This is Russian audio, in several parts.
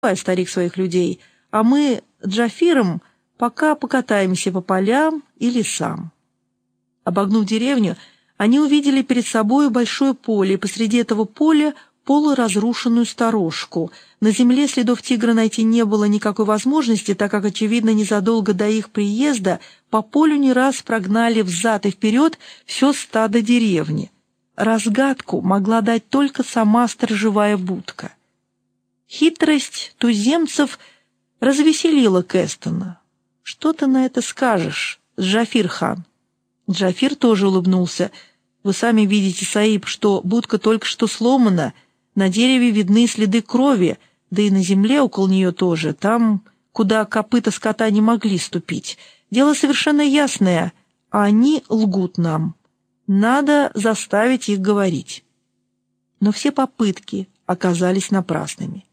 старик своих людей, а мы Джафиром пока покатаемся по полям и лесам». Обогнув деревню, они увидели перед собой большое поле, и посреди этого поля полуразрушенную сторожку. На земле следов тигра найти не было никакой возможности, так как, очевидно, незадолго до их приезда по полю не раз прогнали взад и вперед все стадо деревни. Разгадку могла дать только сама сторожевая будка. Хитрость туземцев развеселила Кэстона. «Что ты на это скажешь, Джафир-хан?» Джафир тоже улыбнулся. «Вы сами видите, Саиб, что будка только что сломана, на дереве видны следы крови, да и на земле около нее тоже, там, куда копыта скота не могли ступить. Дело совершенно ясное, а они лгут нам. Надо заставить их говорить». Но все попытки оказались напрасными.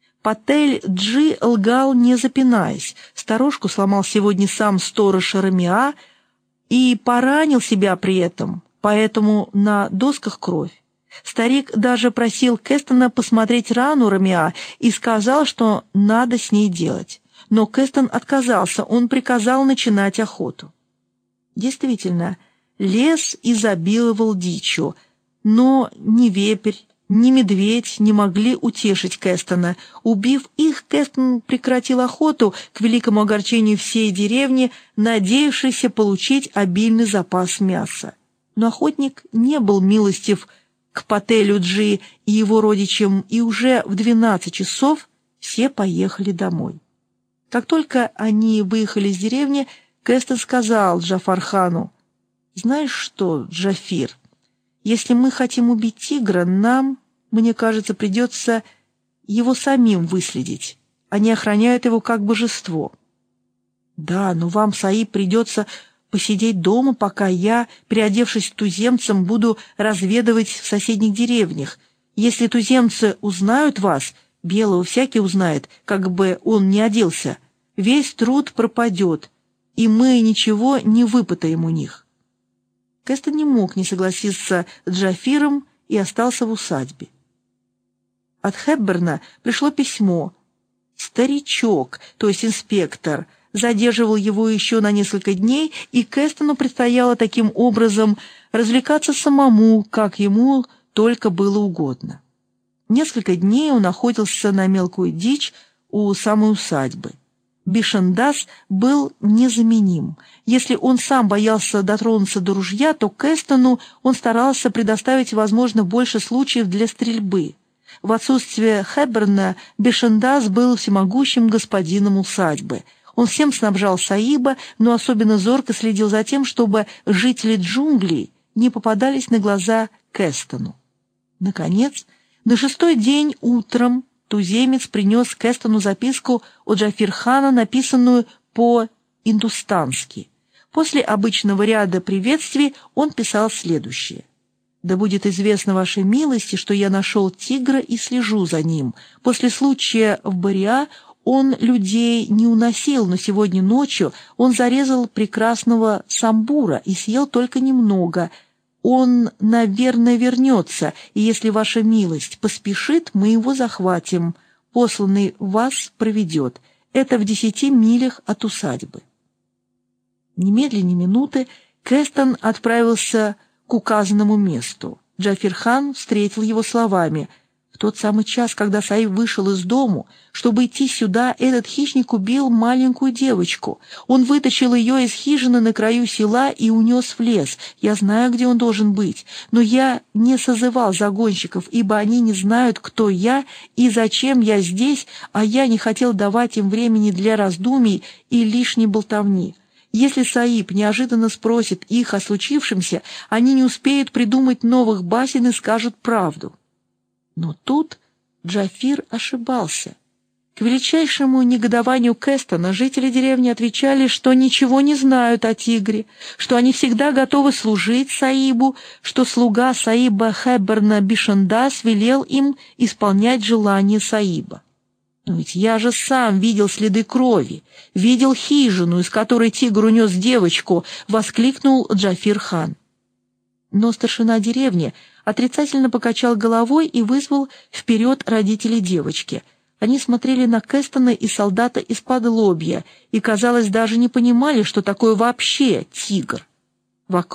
Патель-Джи лгал, не запинаясь. Сторожку сломал сегодня сам сторож Рамиа и поранил себя при этом, поэтому на досках кровь. Старик даже просил Кэстона посмотреть рану Рамиа и сказал, что надо с ней делать. Но Кэстон отказался, он приказал начинать охоту. Действительно, лес изобиловал дичью, но ни вепрь, ни медведь не могли утешить Кэстона. Убив их, Кэстон прекратил охоту, к великому огорчению всей деревни, надеявшейся получить обильный запас мяса. Но охотник не был милостив к Пателю-Джи и его родичам, и уже в 12 часов все поехали домой. Как только они выехали из деревни, Кэстон сказал Джафар-хану: «Знаешь что, Джафир, если мы хотим убить тигра, нам, мне кажется, придется его самим выследить. Они охраняют его как божество». «Да, но вам, Саиб, придется посидеть дома, пока я, переодевшись туземцем, буду разведывать в соседних деревнях. Если туземцы узнают вас, белого всякий узнает, как бы он ни оделся, весь труд пропадет, и мы ничего не выпытаем у них». Кэстон не мог не согласиться с Джафиром и остался в усадьбе. От Хепберна пришло письмо. Старичок, то есть инспектор, задерживал его еще на несколько дней, и Кэстону предстояло таким образом развлекаться самому, как ему только было угодно. Несколько дней он охотился на мелкую дичь у самой усадьбы. Бишендас был незаменим. Если он сам боялся дотронуться до ружья, то Кэстону он старался предоставить, возможно, больше случаев для стрельбы. В отсутствие Хепберна Бишендас был всемогущим господином усадьбы. Он всем снабжал Саиба, но особенно зорко следил за тем, чтобы жители джунглей не попадались на глаза Кэстону. Наконец, на 6-й день утром туземец принес Кэстону записку от Джафир-хана, написанную по-индустански. После обычного ряда приветствий он писал следующее: «Да будет известно вашей милости, что я нашел тигра и слежу за ним. После случая в Бариа он людей не уносил, но сегодня ночью он зарезал прекрасного самбура и съел только немного. Он, наверное, вернется, и если ваша милость поспешит, мы его захватим. Посланный вас проведет. Это в 10 милях от усадьбы». Немедленно ни минуты Кэстон отправился к указанному месту. Джафир-хан встретил его словами: «В тот самый час, когда Саиб вышел из дому, чтобы идти сюда, этот хищник убил маленькую девочку. Он вытащил ее из хижины на краю села и унес в лес. Я знаю, где он должен быть, но я не созывал загонщиков, ибо они не знают, кто я и зачем я здесь, а я не хотел давать им времени для раздумий и лишней болтовни. Если Саиб неожиданно спросит их о случившемся, они не успеют придумать новых басен и скажут правду». Но тут Джафир ошибался. К величайшему негодованию Кэстона жители деревни отвечали, что ничего не знают о тигре, что они всегда готовы служить Саибу, что слуга Саиба Хепберна Бишендас велел им исполнять желания Саиба. «Но ведь я же сам видел следы крови, видел хижину, из которой тигр унес девочку», — воскликнул Джафир-хан. Но старшина деревни отрицательно покачал головой и вызвал вперед родителей девочки. Они смотрели на Кэстона и солдата из-под лобья и, казалось, даже не понимали, что такое вообще тигр. Вокруг